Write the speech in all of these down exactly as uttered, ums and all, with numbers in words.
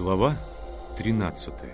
Глава тринадцатая.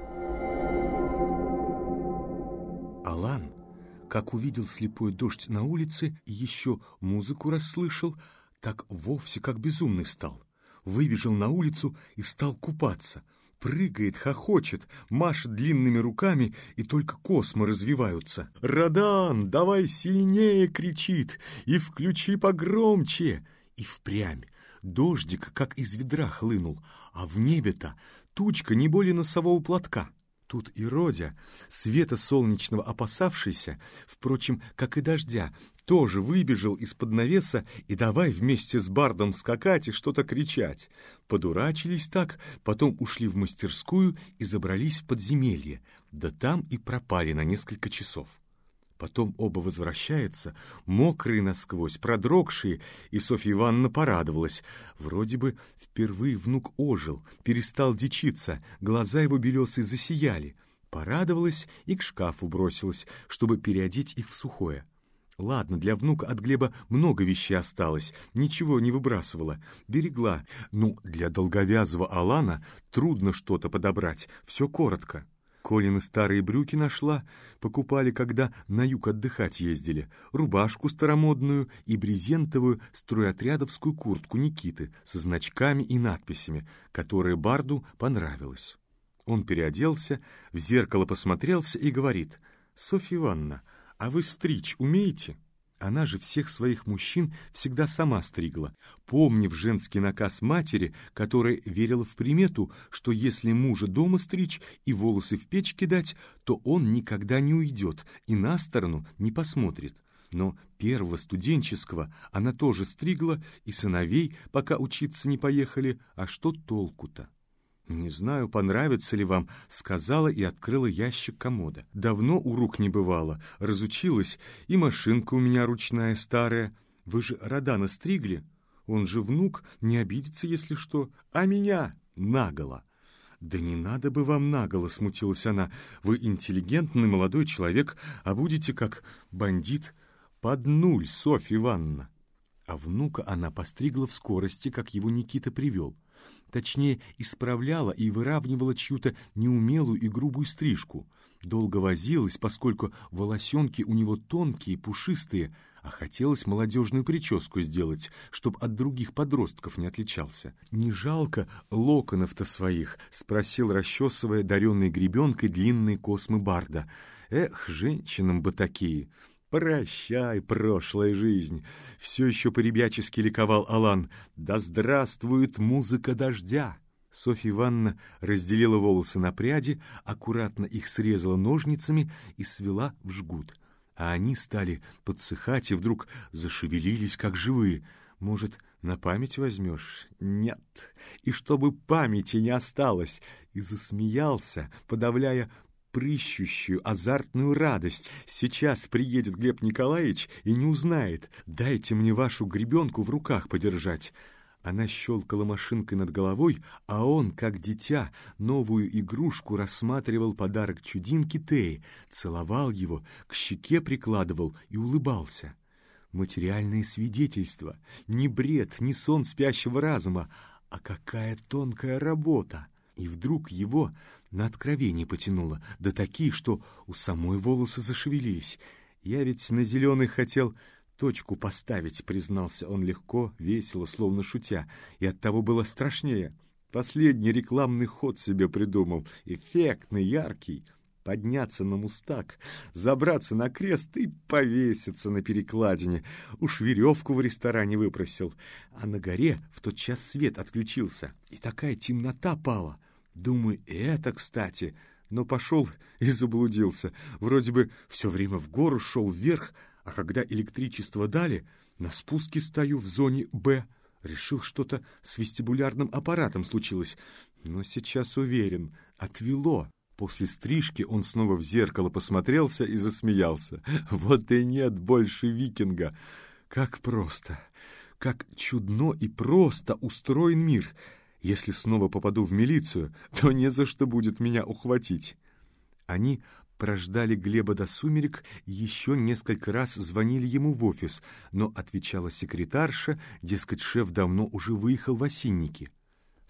Алан, как увидел слепой дождь на улице и еще музыку расслышал, так вовсе как безумный стал. Выбежал на улицу и стал купаться. Прыгает, хохочет, машет длинными руками, и только космы развиваются. «Радан, давай сильнее!» — кричит, «и включи погромче!» И впрямь дождик, как из ведра, хлынул, а в небе-то тучка не более носового платка. Тут и Родя, света солнечного опасавшийся, впрочем, как и дождя, тоже выбежал из-под навеса и давай вместе с бардом скакать и что-то кричать. Подурачились так, потом ушли в мастерскую и забрались в подземелье, да там и пропали на несколько часов. Потом оба возвращаются, мокрые насквозь, продрогшие, и Софья Ивановна порадовалась. Вроде бы впервые внук ожил, перестал дичиться, глаза его белесые засияли. Порадовалась и к шкафу бросилась, чтобы переодеть их в сухое. Ладно, для внука от Глеба много вещей осталось, ничего не выбрасывала, берегла. Ну, для долговязого Алана трудно что-то подобрать, все коротко. Колины старые брюки нашла, покупали, когда на юг отдыхать ездили, рубашку старомодную и брезентовую стройотрядовскую куртку Никиты со значками и надписями, которая барду понравилась. Он переоделся, в зеркало посмотрелся и говорит: «Софья Ивановна, а вы стричь умеете?» Она же всех своих мужчин всегда сама стригла, помнив женский наказ матери, которая верила в примету, что если мужа дома стричь и волосы в печь кидать, то он никогда не уйдет и на сторону не посмотрит. Но первого студенческого она тоже стригла, и сыновей, пока учиться не поехали, а что толку-то? «Не знаю, понравится ли вам», — сказала и открыла ящик комода. «Давно у рук не бывало, разучилась, и машинка у меня ручная старая. Вы же Радана стригли? Он же внук, не обидится, если что. А меня наголо». «Да не надо бы вам наголо», — смутилась она. «Вы интеллигентный молодой человек, а будете как бандит. Под нуль, Софья Ивановна». А внука она постригла в скорости, как его Никита привел. Точнее, исправляла и выравнивала чью-то неумелую и грубую стрижку. Долго возилась, поскольку волосенки у него тонкие, пушистые, а хотелось молодежную прическу сделать, чтоб от других подростков не отличался. «Не жалко локонов-то своих?» — спросил, расчесывая даренной гребенкой длинные космы барда. «Эх, женщинам бы такие!» «Прощай, прошлая жизнь!» — все еще по-ребячески ликовал Алан. «Да здравствует музыка дождя!» Софья Ивановна разделила волосы на пряди, аккуратно их срезала ножницами и свела в жгут. А они стали подсыхать и вдруг зашевелились, как живые. «Может, на память возьмешь?» «Нет, и чтобы памяти не осталось!» И засмеялся, подавляя прыщущую азартную радость. «Сейчас приедет Глеб Николаевич и не узнает. Дайте мне вашу гребенку в руках подержать». Она щелкала машинкой над головой, а он, как дитя, новую игрушку рассматривал подарок чудинки Теи, целовал его, к щеке прикладывал и улыбался. Материальные свидетельства, не бред, не сон спящего разума, а какая тонкая работа. И вдруг его на откровение потянуло, да такие, что у самой волосы зашевелились. «Я ведь на зеленый хотел точку поставить», — признался он легко, весело, словно шутя, и оттого было страшнее. Последний рекламный ход себе придумал, эффектный, яркий. Подняться на мустак, забраться на крест и повеситься на перекладине. Уж веревку в ресторане выпросил. А на горе в тот час свет отключился, и такая темнота пала. Думаю, это кстати. Но пошел и заблудился. Вроде бы все время в гору шел вверх, а когда электричество дали, на спуске стою в зоне «Б». Решил, что-то с вестибулярным аппаратом случилось. Но сейчас уверен, отвело. После стрижки он снова в зеркало посмотрелся и засмеялся. «Вот и нет больше викинга! Как просто, как чудно и просто устроен мир! Если снова попаду в милицию, то не за что будет меня ухватить!» Они прождали Глеба до сумерек, еще несколько раз звонили ему в офис, но отвечала секретарша, дескать, шеф давно уже выехал в Осинники.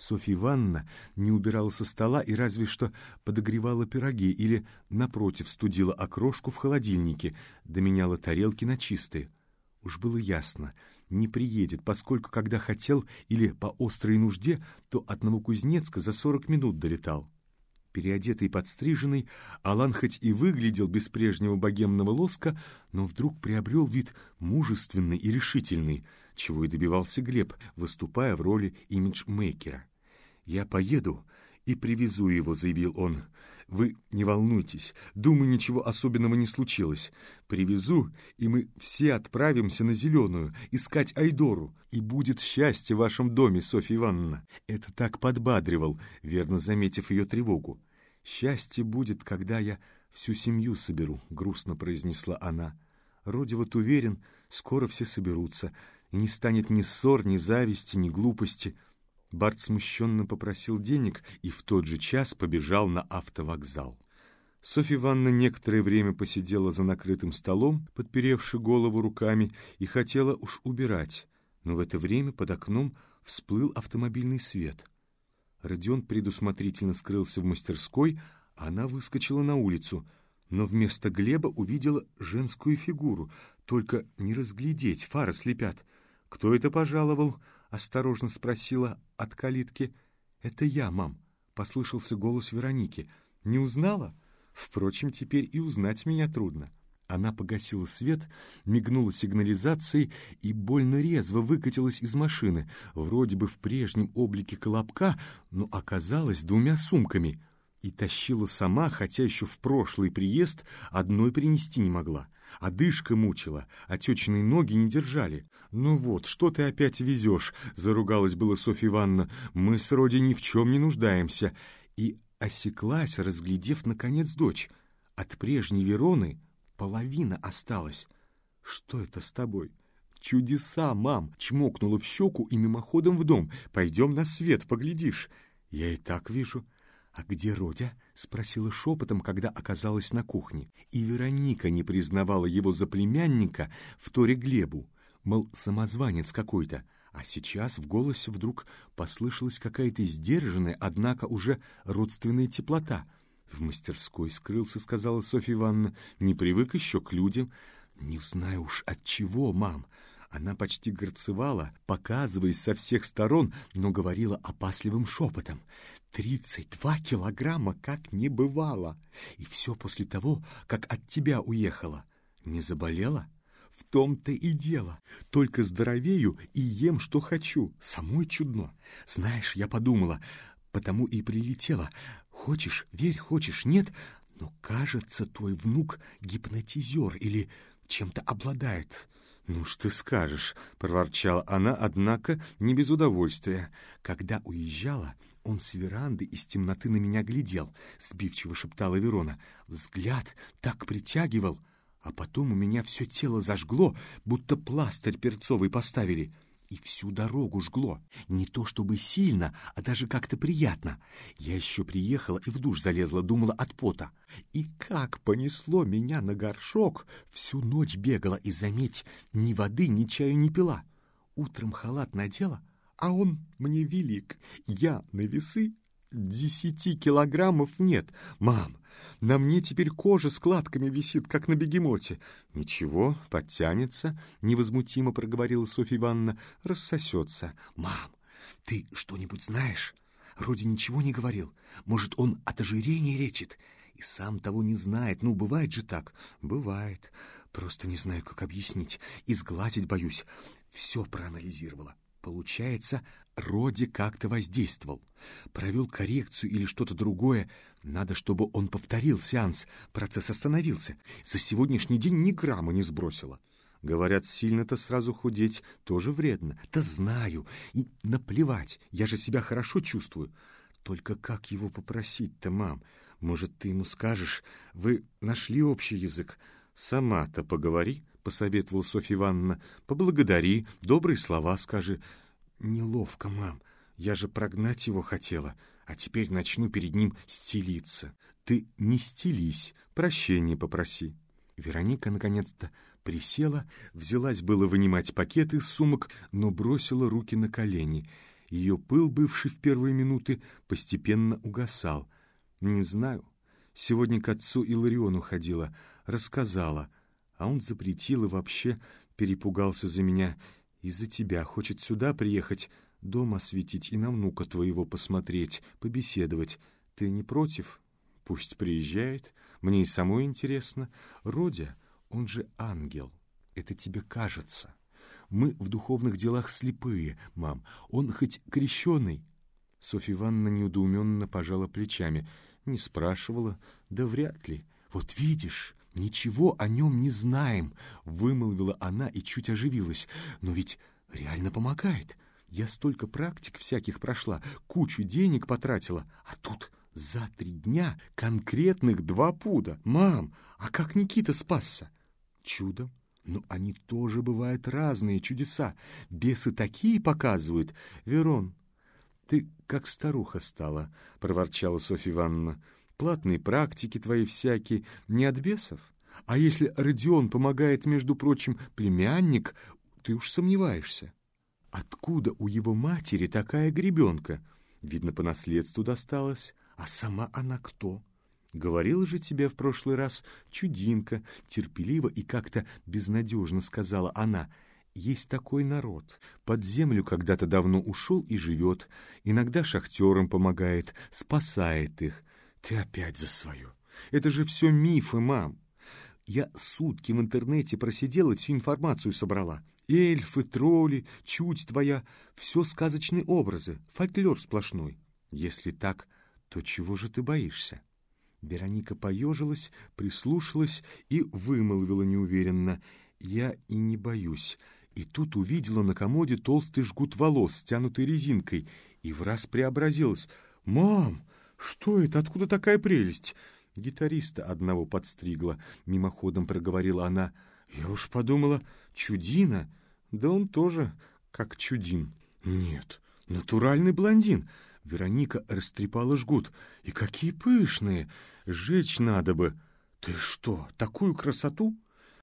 Софья Ивановна не убирала со стола и разве что подогревала пироги или, напротив, студила окрошку в холодильнике, да меняла тарелки на чистые. Уж было ясно, не приедет, поскольку, когда хотел или по острой нужде, то от Новокузнецка за сорок минут долетал. Переодетый и подстриженный, Алан хоть и выглядел без прежнего богемного лоска, но вдруг приобрел вид мужественный и решительный, чего и добивался Глеб, выступая в роли имиджмейкера. «Я поеду и привезу его», — заявил он. «Вы не волнуйтесь, думаю, ничего особенного не случилось. Привезу, и мы все отправимся на Зеленую искать Айдору, и будет счастье в вашем доме, Софья Ивановна». Это так подбадривал, верно заметив ее тревогу. «Счастье будет, когда я всю семью соберу», — грустно произнесла она. «Роди вот уверен, скоро все соберутся, и не станет ни ссор, ни зависти, ни глупости». Барт смущенно попросил денег и в тот же час побежал на автовокзал. Софья Ивановна некоторое время посидела за накрытым столом, подперевши голову руками, и хотела уж убирать, но в это время под окном всплыл автомобильный свет. Родион предусмотрительно скрылся в мастерской, а она выскочила на улицу, но вместо Глеба увидела женскую фигуру, только не разглядеть, фары слепят. «Кто это пожаловал?» — осторожно спросила от калитки. «Это я, мам», — послышался голос Вероники. «Не узнала? Впрочем, теперь и узнать меня трудно». Она погасила свет, мигнула сигнализацией и больно резво выкатилась из машины, вроде бы в прежнем облике Колобка, но оказалась двумя сумками. И тащила сама, хотя еще в прошлый приезд одной принести не могла. Одышка мучила, а течиные ноги не держали. «Ну вот, что ты опять везешь?» — заругалась была Софья Ивановна. «Мы с Роди ни в чем не нуждаемся». И осеклась, разглядев, наконец, дочь. От прежней Вероны половина осталась. «Что это с тобой?» «Чудеса, мам!» — чмокнула в щеку и мимоходом в дом. «Пойдем на свет, поглядишь». «Я и так вижу». «А где Родя?» — спросила шепотом, когда оказалась на кухне. И Вероника не признавала его за племянника, вторя Глебу, мол, самозванец какой-то. А сейчас в голосе вдруг послышалась какая-то сдержанная, однако уже родственная теплота. «В мастерской скрылся», — сказала Софья Ивановна. «Не привык еще к людям». «Не знаю уж от чего, мам». Она почти горцевала, показываясь со всех сторон, но говорила опасливым шепотом. «Тридцать два килограмма как не бывало! И все после того, как от тебя уехала. Не заболела? В том-то и дело. Только здоровею и ем, что хочу. Самой чудно. Знаешь, я подумала, потому и прилетела. Хочешь, верь, хочешь, нет, но, кажется, твой внук гипнотизер или чем-то обладает». «Ну что ты скажешь», — проворчала она, однако не без удовольствия. «Когда уезжала, он с веранды из темноты на меня глядел», — сбивчиво шептала Верона. «Взгляд так притягивал, а потом у меня все тело зажгло, будто пластырь перцовый поставили. И всю дорогу жгло. Не то чтобы сильно, а даже как-то приятно. Я еще приехала и в душ залезла, думала от пота. И как понесло меня на горшок, всю ночь бегала и, заметь, ни воды, ни чаю не пила. Утром халат надела, а он мне велик. Я на весы, десяти килограммов нет. Мам, на мне теперь кожа складками висит, как на бегемоте». «Ничего, подтянется», — невозмутимо проговорила Софья Ивановна, — «рассосется». «Мам, ты что-нибудь знаешь? Роди ничего не говорил. Может, он от ожирения лечит? И сам того не знает. Ну, бывает же так». «Бывает. Просто не знаю, как объяснить. И сглазить боюсь. Все проанализировала. Получается, Роди как-то воздействовал. Провел коррекцию или что-то другое. Надо, чтобы он повторил сеанс. Процесс остановился. За сегодняшний день ни грамма не сбросила». «Говорят, сильно-то сразу худеть тоже вредно». «Да знаю. И наплевать. Я же себя хорошо чувствую. Только как его попросить-то, мам? Может, ты ему скажешь? Вы нашли общий язык?» «Сама-то поговори», — посоветовала Софья Ивановна. «Поблагодари, добрые слова скажи». «Неловко, мам. Я же прогнать его хотела, а теперь начну перед ним стелиться». «Ты не стелись, прощения попроси». Вероника наконец-то присела, взялась было вынимать пакеты из сумок, но бросила руки на колени. Ее пыл, бывший в первые минуты, постепенно угасал. «Не знаю. Сегодня к отцу Илариону ходила, рассказала, а он запретил и вообще перепугался за меня. Из-за тебя хочет сюда приехать, дом осветить и на внука твоего посмотреть, побеседовать. Ты не против? Пусть приезжает. Мне и самой интересно. Родя, он же ангел. Это тебе кажется. Мы в духовных делах слепые, мам. Он хоть крещеный?» Софья Ивановна недоуменно пожала плечами. Не спрашивала, да вряд ли. «Вот видишь, ничего о нем не знаем», — вымолвила она и чуть оживилась. «Но ведь реально помогает. Я столько практик всяких прошла, кучу денег потратила, а тут за три дня конкретных два пуда. Мам, а как Никита спасся?» «Чудом. Но они тоже бывают разные чудеса. Бесы такие показывают. Верон, ты как старуха стала», — проворчала Софья Ивановна. «Платные практики твои всякие не от бесов? А если Родион помогает, между прочим, племянник, ты уж сомневаешься. Откуда у его матери такая гребенка? Видно, по наследству досталась. А сама она кто? Говорила же тебе в прошлый раз чудинка», — терпеливо и как-то безнадежно сказала она. «Есть такой народ. Под землю когда-то давно ушел и живет. Иногда шахтерам помогает, спасает их. Ты опять за свое. Это же все мифы, мам. Я сутки в интернете просидела, всю информацию собрала. Эльфы, тролли, чудь твоя — все сказочные образы, фольклор сплошной. Если так, то чего же ты боишься?» Вероника поежилась, прислушалась и вымолвила неуверенно: «Я и не боюсь». И тут увидела на комоде толстый жгут волос, стянутый резинкой, и враз преобразилась. «Мам, что это? Откуда такая прелесть?» «Гитариста одного подстригла», — мимоходом проговорила она. «Я уж подумала, чудина. Да он тоже как чудин». «Нет, натуральный блондин». Вероника растрепала жгут. «И какие пышные! Сжечь надо бы!» «Ты что, такую красоту?»